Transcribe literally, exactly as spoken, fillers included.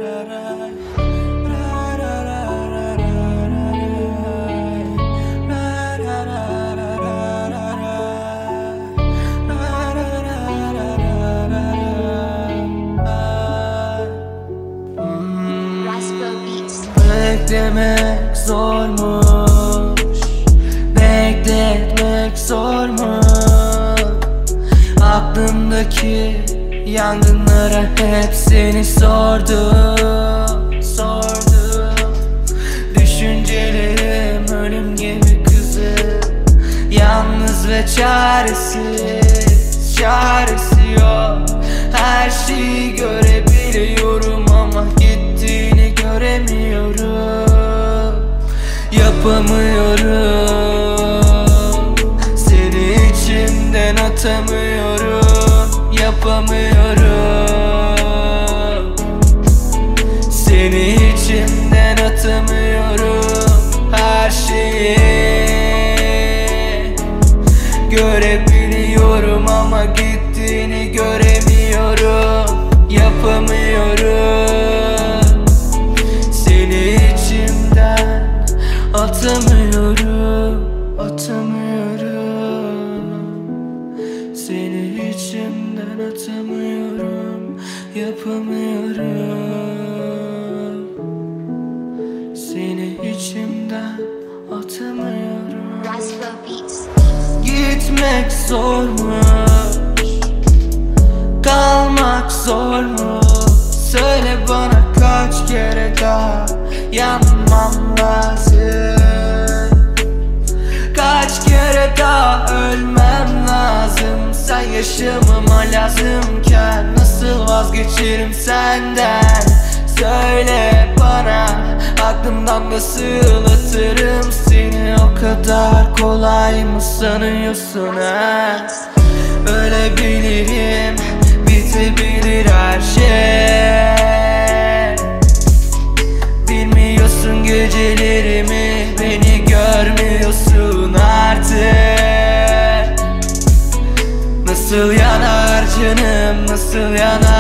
Beklemek zormuş, bekletmek zormuş. Aklımdaki yangınlara hepsini sordum, sordum. Düşüncelerim ölüm gibi kızım, yalnız ve çaresiz, çaresi yok. Her şeyi görebiliyorum ama gittiğini göremiyorum. Yapamıyorum, seni içimden atamıyorum. Yapamıyorum, seni içimden atamıyorum. Her şeyi görebiliyorum ama gittiğini göremiyorum. Yapamıyorum, seni içimden atamıyorum, atamıyorum. Seni içimden atamıyorum, yapamıyorum. Seni içimden atamıyorum. Gitmek zormuş, kalmak zor mu? Söyle bana kaç kere daha yanmam lazım? Kaç kere daha ölmem lazım? Sen yaşamama lazımken nasıl vazgeçerim senden? Söyle bana, aklımdan nasıl atarım seni? O kadar kolay mı sanıyorsun ha? Ölebilirim, bitebilir her şey. Bilmiyorsun gecelerimi, beni görmüyorsun artık. Nasıl yanar canım, nasıl yanar?